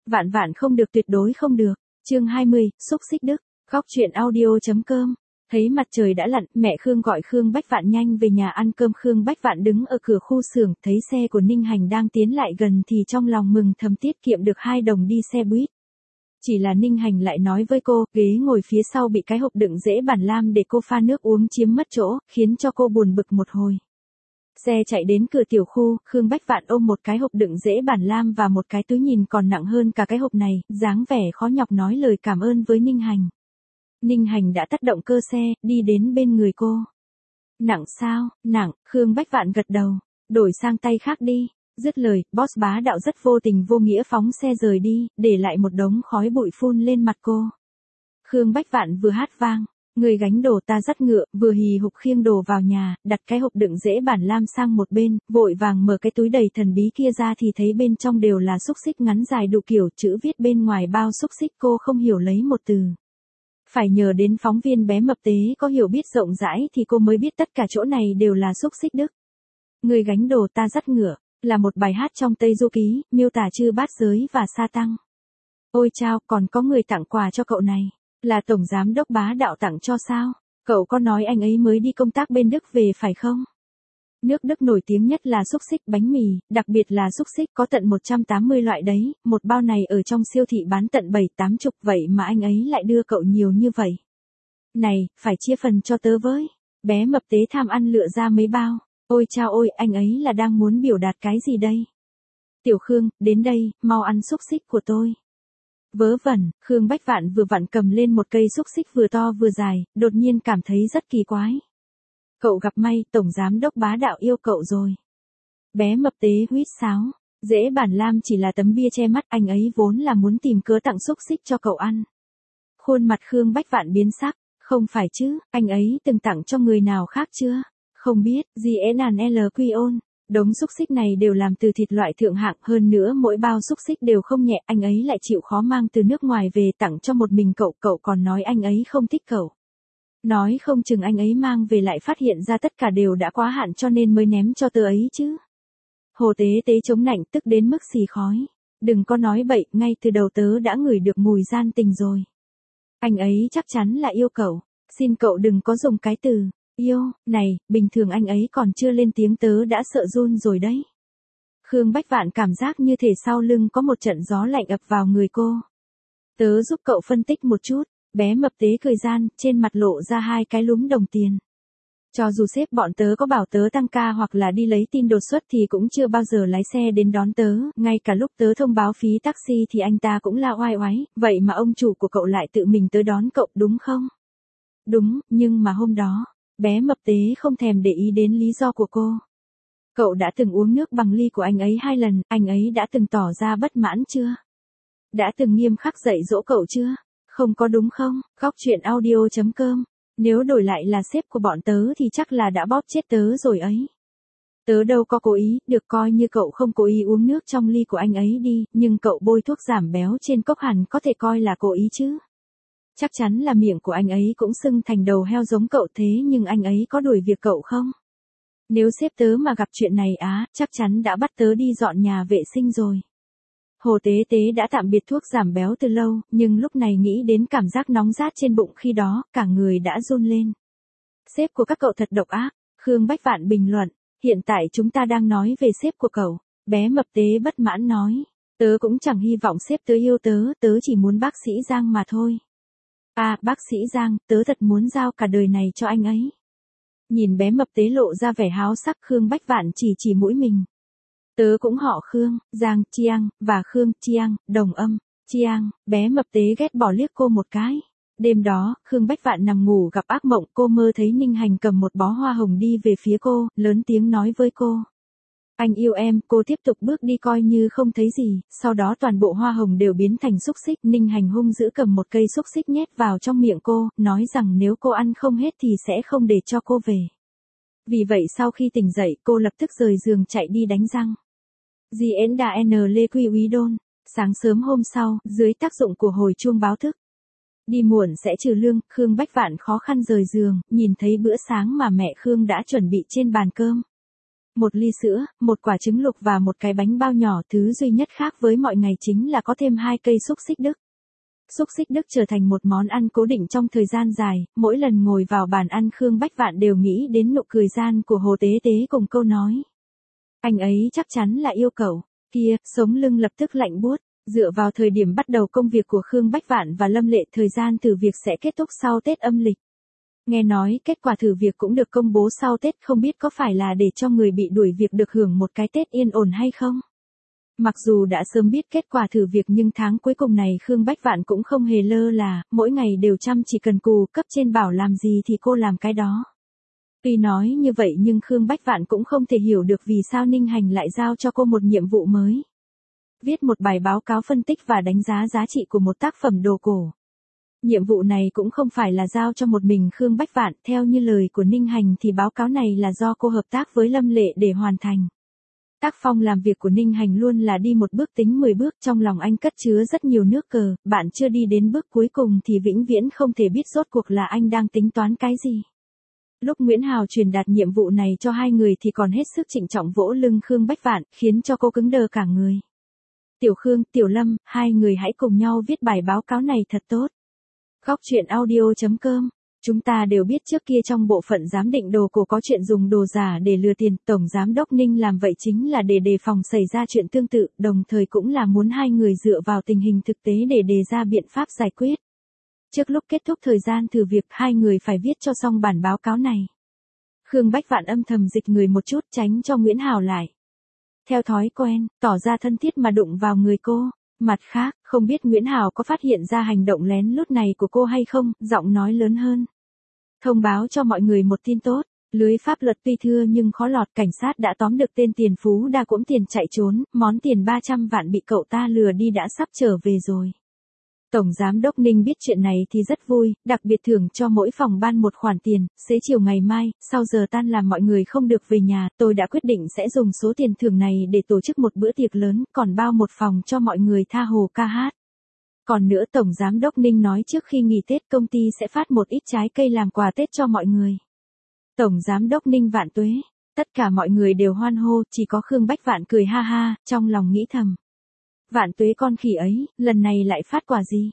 Vạn vạn không được, tuyệt đối không được. Chương 20, xúc xích Đức. Góc truyện audio.com. Thấy mặt trời đã lặn, mẹ Khương gọi Khương Bách Vạn nhanh về nhà ăn cơm. Khương Bách Vạn đứng ở cửa khu xưởng, thấy xe của Ninh Hành đang tiến lại gần thì trong lòng mừng thầm tiết kiệm được 2 đồng đi xe buýt. Chỉ là Ninh Hành lại nói với cô, ghế ngồi phía sau bị cái hộp đựng rễ bản lam để cô pha nước uống chiếm mất chỗ, khiến cho cô buồn bực một hồi. Xe chạy đến cửa tiểu khu, Khương Bách Vạn ôm một cái hộp đựng rễ bản lam và một cái túi nhìn còn nặng hơn cả cái hộp này, dáng vẻ khó nhọc nói lời cảm ơn với Ninh Hành. Ninh Hành đã tắt động cơ xe, đi đến bên người cô. Nặng sao? Nặng, Khương Bách Vạn gật đầu. Đổi sang tay khác đi. Dứt lời, boss bá đạo rất vô tình vô nghĩa phóng xe rời đi, để lại một đống khói bụi phun lên mặt cô. Khương Bách Vạn vừa hát vang, người gánh đồ ta dắt ngựa, vừa hì hục khiêng đồ vào nhà, đặt cái hộp đựng rễ bản lam sang một bên, vội vàng mở cái túi đầy thần bí kia ra thì thấy bên trong đều là xúc xích ngắn dài đủ kiểu, chữ viết bên ngoài bao xúc xích cô không hiểu lấy một từ. Phải nhờ đến phóng viên bé mập tế có hiểu biết rộng rãi thì cô mới biết tất cả chỗ này đều là xúc xích Đức. Người gánh đồ ta dắt ngựa, là một bài hát trong Tây Du Ký, miêu tả chư bát giới và sa tăng. Ôi chao, còn có người tặng quà cho cậu này. Là tổng giám đốc bá đạo tặng cho sao? Cậu có nói anh ấy mới đi công tác bên Đức về phải không? Nước Đức nổi tiếng nhất là xúc xích bánh mì, đặc biệt là xúc xích có tận 180 loại đấy, một bao này ở trong siêu thị bán tận 7-80, vậy mà anh ấy lại đưa cậu nhiều như vậy. Này, phải chia phần cho tớ với. Bé mập tế tham ăn lựa ra mấy bao. Ôi chao ôi, anh ấy là đang muốn biểu đạt cái gì đây? Tiểu Khương, đến đây, mau ăn xúc xích của tôi. Vớ vẩn, Khương Bách Vạn vừa vặn cầm lên một cây xúc xích vừa to vừa dài, đột nhiên cảm thấy rất kỳ quái. Cậu gặp may, tổng giám đốc bá đạo yêu cậu rồi. Bé mập tế huýt sáo, rễ bản lam chỉ là tấm bia che mắt, anh ấy vốn là muốn tìm cớ tặng xúc xích cho cậu ăn. Khuôn mặt Khương Bách Vạn biến sắc, không phải chứ, anh ấy từng tặng cho người nào khác chưa? Không biết, GNLQON. Đống xúc xích này đều làm từ thịt loại thượng hạng, hơn nữa mỗi bao xúc xích đều không nhẹ, anh ấy lại chịu khó mang từ nước ngoài về tặng cho một mình cậu, cậu còn nói anh ấy không thích cậu. Nói không chừng anh ấy mang về lại phát hiện ra tất cả đều đã quá hạn cho nên mới ném cho tớ ấy chứ. Hồ tế tế chống nạnh tức đến mức xì khói. Đừng có nói bậy, ngay từ đầu tớ đã ngửi được mùi gian tình rồi. Anh ấy chắc chắn là yêu cậu, xin cậu đừng có dùng cái từ yêu, này, bình thường anh ấy còn chưa lên tiếng tớ đã sợ run rồi đấy. Khương Bách Vạn cảm giác như thể sau lưng có một trận gió lạnh ập vào người cô. Tớ giúp cậu phân tích một chút, bé mập tế cười gian, trên mặt lộ ra 2 cái lúm đồng tiền. Cho dù sếp bọn tớ có bảo tớ tăng ca hoặc là đi lấy tin đột xuất thì cũng chưa bao giờ lái xe đến đón tớ, ngay cả lúc tớ thông báo phí taxi thì anh ta cũng la oai oái, vậy mà ông chủ của cậu lại tự mình tới đón cậu đúng không? Đúng, nhưng mà hôm đó, bé mập tế không thèm để ý đến lý do của cô. Cậu đã từng uống nước bằng ly của anh ấy 2 lần, anh ấy đã từng tỏ ra bất mãn chưa? Đã từng nghiêm khắc dạy dỗ cậu chưa? Không có đúng không? Góc truyện audio.com. Nếu đổi lại là sếp của bọn tớ thì chắc là đã bóp chết tớ rồi ấy. Tớ đâu có cố ý, được coi như cậu không cố ý uống nước trong ly của anh ấy đi, nhưng cậu bôi thuốc giảm béo trên cốc hẳn có thể coi là cố ý chứ. Chắc chắn là miệng của anh ấy cũng sưng thành đầu heo giống cậu thế nhưng anh ấy có đuổi việc cậu không? Nếu sếp tớ mà gặp chuyện này chắc chắn đã bắt tớ đi dọn nhà vệ sinh rồi. Hồ tế tế đã tạm biệt thuốc giảm béo từ lâu, nhưng lúc này nghĩ đến cảm giác nóng rát trên bụng khi đó, cả người đã run lên. Sếp của các cậu thật độc ác, Khương Bách Vạn bình luận, hiện tại chúng ta đang nói về sếp của cậu, bé mập tế bất mãn nói, tớ cũng chẳng hy vọng sếp tớ yêu tớ, tớ chỉ muốn bác sĩ Giang mà thôi. Bác sĩ Giang, tớ thật muốn giao cả đời này cho anh ấy. Nhìn bé mập tế lộ ra vẻ háo sắc, Khương Bách Vạn chỉ mũi mình. Tớ cũng họ Khương, Giang, Chiang, và Khương, Chiang, đồng âm, Chiang, bé mập tế ghét bỏ liếc cô một cái. Đêm đó, Khương Bách Vạn nằm ngủ gặp ác mộng, cô mơ thấy Ninh Hành cầm một bó hoa hồng đi về phía cô, lớn tiếng nói với cô. Anh yêu em, cô tiếp tục bước đi coi như không thấy gì, sau đó toàn bộ hoa hồng đều biến thành xúc xích. Ninh Hành hung dữ cầm một cây xúc xích nhét vào trong miệng cô, nói rằng nếu cô ăn không hết thì sẽ không để cho cô về. Vì vậy sau khi tỉnh dậy, cô lập tức rời giường chạy đi đánh răng. GNLQON. Sáng sớm hôm sau, dưới tác dụng của hồi chuông báo thức. Đi muộn sẽ trừ lương, Khương Bách Vạn khó khăn rời giường, nhìn thấy bữa sáng mà mẹ Khương đã chuẩn bị trên bàn cơm. một ly sữa, một quả trứng luộc và một cái bánh bao nhỏ. Thứ duy nhất khác với mọi ngày chính là có thêm 2 cây xúc xích Đức. Xúc xích Đức trở thành một món ăn cố định trong thời gian dài, mỗi lần ngồi vào bàn ăn Khương Bách Vạn đều nghĩ đến nụ cười gian của Hồ Tế Tế cùng câu nói. Anh ấy chắc chắn là yêu cậu. Kia, sống lưng lập tức lạnh buốt. Dựa vào thời điểm bắt đầu công việc của Khương Bách Vạn và Lâm Lệ, thời gian thử việc sẽ kết thúc sau Tết âm lịch. Nghe nói kết quả thử việc cũng được công bố sau Tết, không biết có phải là để cho người bị đuổi việc được hưởng một cái Tết yên ổn hay không? Mặc dù đã sớm biết kết quả thử việc nhưng tháng cuối cùng này Khương Bách Vạn cũng không hề lơ là, mỗi ngày đều chăm chỉ cần cù, cấp trên bảo làm gì thì cô làm cái đó. Tuy nói như vậy nhưng Khương Bách Vạn cũng không thể hiểu được vì sao Ninh Hành lại giao cho cô một nhiệm vụ mới. Viết một bài báo cáo phân tích và đánh giá giá trị của một tác phẩm đồ cổ. Nhiệm vụ này cũng không phải là giao cho một mình Khương Bách Vạn, theo như lời của Ninh Hành thì báo cáo này là do cô hợp tác với Lâm Lệ để hoàn thành. Tác phong làm việc của Ninh Hành luôn là đi một bước tính 10 bước, trong lòng anh cất chứa rất nhiều nước cờ, bạn chưa đi đến bước cuối cùng thì vĩnh viễn không thể biết rốt cuộc là anh đang tính toán cái gì. Lúc Nguyễn Hào truyền đạt nhiệm vụ này cho hai người thì còn hết sức trịnh trọng vỗ lưng Khương Bách Vạn, khiến cho cô cứng đờ cả người. Tiểu Khương, Tiểu Lâm, hai người hãy cùng nhau viết bài báo cáo này thật tốt. Góc truyện audio.com. Chúng ta đều biết trước kia trong bộ phận giám định đồ cổ có chuyện dùng đồ giả để lừa tiền, Tổng Giám đốc Ninh làm vậy chính là để đề phòng xảy ra chuyện tương tự, đồng thời cũng là muốn hai người dựa vào tình hình thực tế để đề ra biện pháp giải quyết. Trước lúc kết thúc thời gian thử việc, hai người phải viết cho xong bản báo cáo này. Khương Bách Vạn âm thầm dịch người một chút tránh cho Nguyễn Hào lại. Theo thói quen, tỏ ra thân thiết mà đụng vào người cô. Mặt khác, không biết Nguyễn Hào có phát hiện ra hành động lén lút này của cô hay không, giọng nói lớn hơn. Thông báo cho mọi người một tin tốt, lưới pháp luật tuy thưa nhưng khó lọt, cảnh sát đã tóm được tên tiền phú đa cuỗm tiền chạy trốn, món tiền 300 vạn bị cậu ta lừa đi đã sắp trở về rồi. Tổng Giám đốc Ninh biết chuyện này thì rất vui, đặc biệt thưởng cho mỗi phòng ban một khoản tiền, xế chiều ngày mai, sau giờ tan làm mọi người không được về nhà, tôi đã quyết định sẽ dùng số tiền thưởng này để tổ chức một bữa tiệc lớn, còn bao một phòng cho mọi người tha hồ ca hát. Còn nữa Tổng Giám đốc Ninh nói trước khi nghỉ Tết công ty sẽ phát một ít trái cây làm quà Tết cho mọi người. Tổng Giám đốc Ninh vạn tuế, tất cả mọi người đều hoan hô, chỉ có Khương Bách Vạn cười ha ha, trong lòng nghĩ thầm. Vạn tuế con khỉ ấy, lần này lại phát quà gì?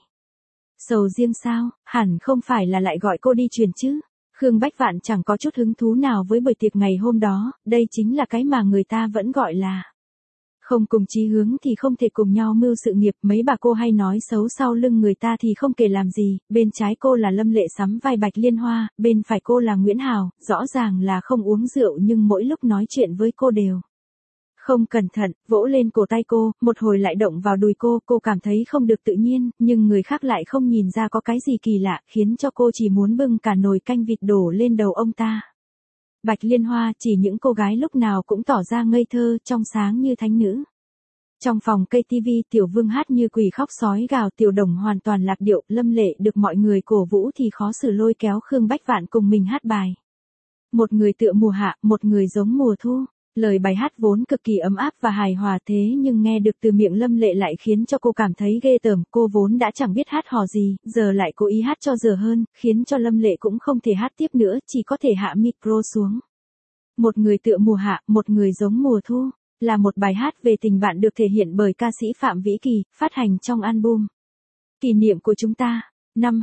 Sầu riêng sao, hẳn không phải là lại gọi cô đi truyền chứ. Khương Bách Vạn chẳng có chút hứng thú nào với buổi tiệc ngày hôm đó, đây chính là cái mà người ta vẫn gọi là không cùng chí hướng thì không thể cùng nhau mưu sự nghiệp. Mấy bà cô hay nói xấu sau lưng người ta thì không kể làm gì, bên trái cô là Lâm Lệ sắm vai Bạch Liên Hoa, bên phải cô là Nguyễn Hào, rõ ràng là không uống rượu nhưng mỗi lúc nói chuyện với cô đều không cẩn thận, vỗ lên cổ tay cô, một hồi lại động vào đùi cô cảm thấy không được tự nhiên, nhưng người khác lại không nhìn ra có cái gì kỳ lạ, khiến cho cô chỉ muốn bưng cả nồi canh vịt đổ lên đầu ông ta. Bạch Liên Hoa chỉ những cô gái lúc nào cũng tỏ ra ngây thơ, trong sáng như thánh nữ. Trong phòng cây tivi, Tiểu Vương hát như quỷ khóc sói gào, Tiểu Đồng hoàn toàn lạc điệu, Lâm Lệ được mọi người cổ vũ thì khó xử lôi kéo Khương Bách Vạn cùng mình hát bài. Một người tựa mùa hạ, một người giống mùa thu. Lời bài hát vốn cực kỳ ấm áp và hài hòa thế nhưng nghe được từ miệng Lâm Lệ lại khiến cho cô cảm thấy ghê tởm, cô vốn đã chẳng biết hát hò gì, giờ lại cố ý hát cho dở hơn, khiến cho Lâm Lệ cũng không thể hát tiếp nữa, chỉ có thể hạ micro xuống. Một người tựa mùa hạ, một người giống mùa thu, là một bài hát về tình bạn được thể hiện bởi ca sĩ Phạm Vĩ Kỳ, phát hành trong album Kỷ niệm của chúng ta. Năm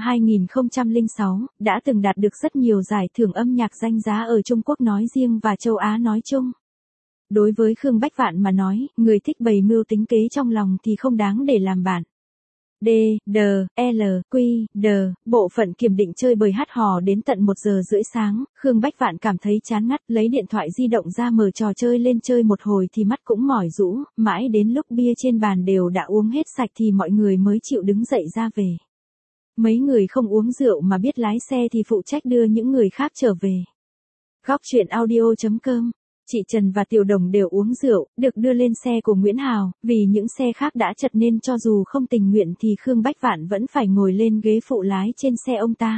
2006, đã từng đạt được rất nhiều giải thưởng âm nhạc danh giá ở Trung Quốc nói riêng và châu Á nói chung. Đối với Khương Bách Vạn mà nói, người thích bày mưu tính kế trong lòng thì không đáng để làm bạn. D, D, L, Q, D, bộ phận kiểm định chơi bời hát hò đến tận 1 giờ rưỡi sáng, Khương Bách Vạn cảm thấy chán ngắt, lấy điện thoại di động ra mở trò chơi lên chơi một hồi thì mắt cũng mỏi rũ, mãi đến lúc bia trên bàn đều đã uống hết sạch thì mọi người mới chịu đứng dậy ra về. Mấy người không uống rượu mà biết lái xe thì phụ trách đưa những người khác trở về. Góc truyện audio.com. Chị Trần và Tiểu Đồng đều uống rượu, được đưa lên xe của Nguyễn Hào, vì những xe khác đã chật nên cho dù không tình nguyện thì Khương Bách Vạn vẫn phải ngồi lên ghế phụ lái trên xe ông ta.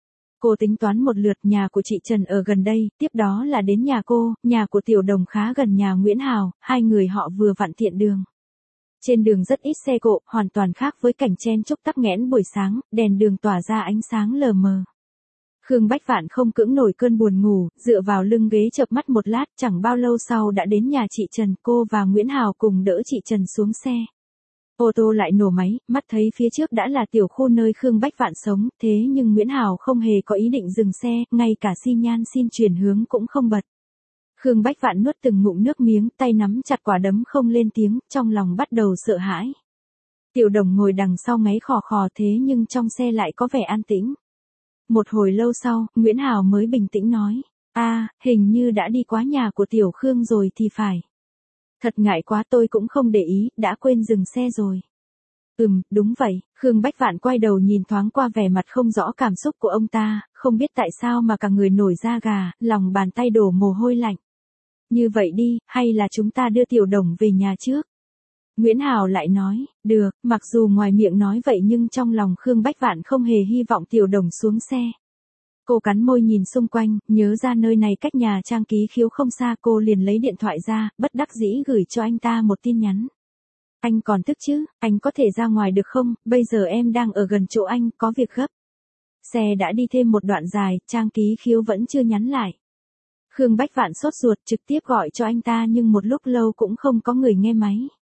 Cô tính toán một lượt, nhà của chị Trần ở gần đây, tiếp đó là đến nhà cô, nhà của Tiểu Đồng khá gần nhà Nguyễn Hào, hai người họ vừa vặn tiện đường. Trên đường rất ít xe cộ, hoàn toàn khác với cảnh chen chúc tắc nghẽn buổi sáng, đèn đường tỏa ra ánh sáng lờ mờ. Khương Bách Vạn không cưỡng nổi cơn buồn ngủ, dựa vào lưng ghế chợp mắt một lát, chẳng bao lâu sau đã đến nhà chị Trần, cô và Nguyễn Hào cùng đỡ chị Trần xuống xe. Ô tô lại nổ máy, mắt thấy phía trước đã là tiểu khu nơi Khương Bách Vạn sống, thế nhưng Nguyễn Hào không hề có ý định dừng xe, ngay cả xi nhan xin chuyển hướng cũng không bật. Khương Bách Vạn nuốt từng ngụm nước miếng, tay nắm chặt quả đấm không lên tiếng, trong lòng bắt đầu sợ hãi. Tiểu Đồng ngồi đằng sau ngáy khò khò thế nhưng trong xe lại có vẻ an tĩnh. Một hồi lâu sau, Nguyễn Hào mới bình tĩnh nói, hình như đã đi qua nhà của Tiểu Khương rồi thì phải. Thật ngại quá, tôi cũng không để ý, đã quên dừng xe rồi. Đúng vậy, Khương Bách Vạn quay đầu nhìn thoáng qua vẻ mặt không rõ cảm xúc của ông ta, không biết tại sao mà cả người nổi da gà, lòng bàn tay đổ mồ hôi lạnh. Như vậy đi, hay là chúng ta đưa Tiểu Đồng về nhà trước? Nguyễn Hào lại nói, được, mặc dù ngoài miệng nói vậy nhưng trong lòng Khương Bách Vạn không hề hy vọng Tiểu Đồng xuống xe. Cô cắn môi nhìn xung quanh, nhớ ra nơi này cách nhà Trang Ký Khiếu không xa, cô liền lấy điện thoại ra, bất đắc dĩ gửi cho anh ta một tin nhắn. Anh còn thức chứ, anh có thể ra ngoài được không, bây giờ em đang ở gần chỗ anh, có việc gấp. Xe đã đi thêm một đoạn dài, Trang Ký Khiếu vẫn chưa nhắn lại. Khương Bách Vạn sốt ruột trực tiếp gọi cho anh ta nhưng một lúc lâu cũng không có người nghe máy.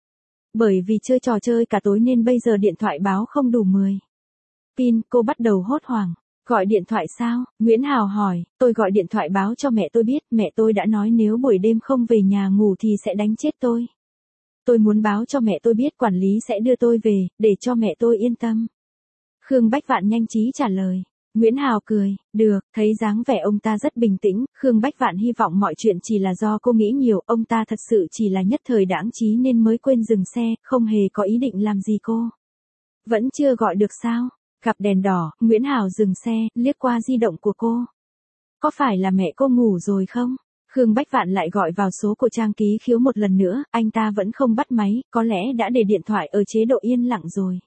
Bởi vì chơi trò chơi cả tối nên bây giờ điện thoại báo không đủ 10 pin, cô bắt đầu hốt hoảng. Gọi điện thoại sao? Nguyễn Hào hỏi, tôi gọi điện thoại báo cho mẹ tôi biết, mẹ tôi đã nói nếu buổi đêm không về nhà ngủ thì sẽ đánh chết tôi. Tôi muốn báo cho mẹ tôi biết quản lý sẽ đưa tôi về, để cho mẹ tôi yên tâm. Khương Bách Vạn nhanh trí trả lời. Nguyễn Hào cười, được, thấy dáng vẻ ông ta rất bình tĩnh, Khương Bách Vạn hy vọng mọi chuyện chỉ là do cô nghĩ nhiều, ông ta thật sự chỉ là nhất thời đãng trí nên mới quên dừng xe, không hề có ý định làm gì cô. Vẫn chưa gọi được sao? Gặp đèn đỏ, Nguyễn Hào dừng xe, liếc qua di động của cô. Có phải là mẹ cô ngủ rồi không? Khương Bách Vạn lại gọi vào số của Trang Ký Khiếu một lần nữa, anh ta vẫn không bắt máy, có lẽ đã để điện thoại ở chế độ yên lặng rồi.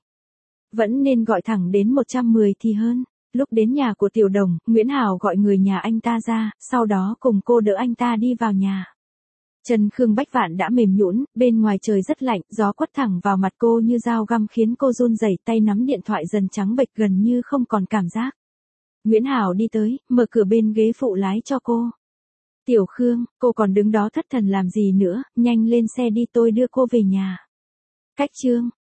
Vẫn nên gọi thẳng đến 110 thì hơn. Lúc đến nhà của Tiểu Đồng, Nguyễn Hào gọi người nhà anh ta ra, sau đó cùng cô đỡ anh ta đi vào nhà. Chân Khương Bách Vạn đã mềm nhũn, bên ngoài trời rất lạnh, gió quất thẳng vào mặt cô như dao găm khiến cô run rẩy, tay nắm điện thoại dần trắng bệch gần như không còn cảm giác. Nguyễn Hào đi tới, mở cửa bên ghế phụ lái cho cô. Tiểu Khương, cô còn đứng đó thất thần làm gì nữa, nhanh lên xe đi, tôi đưa cô về nhà. Cách chương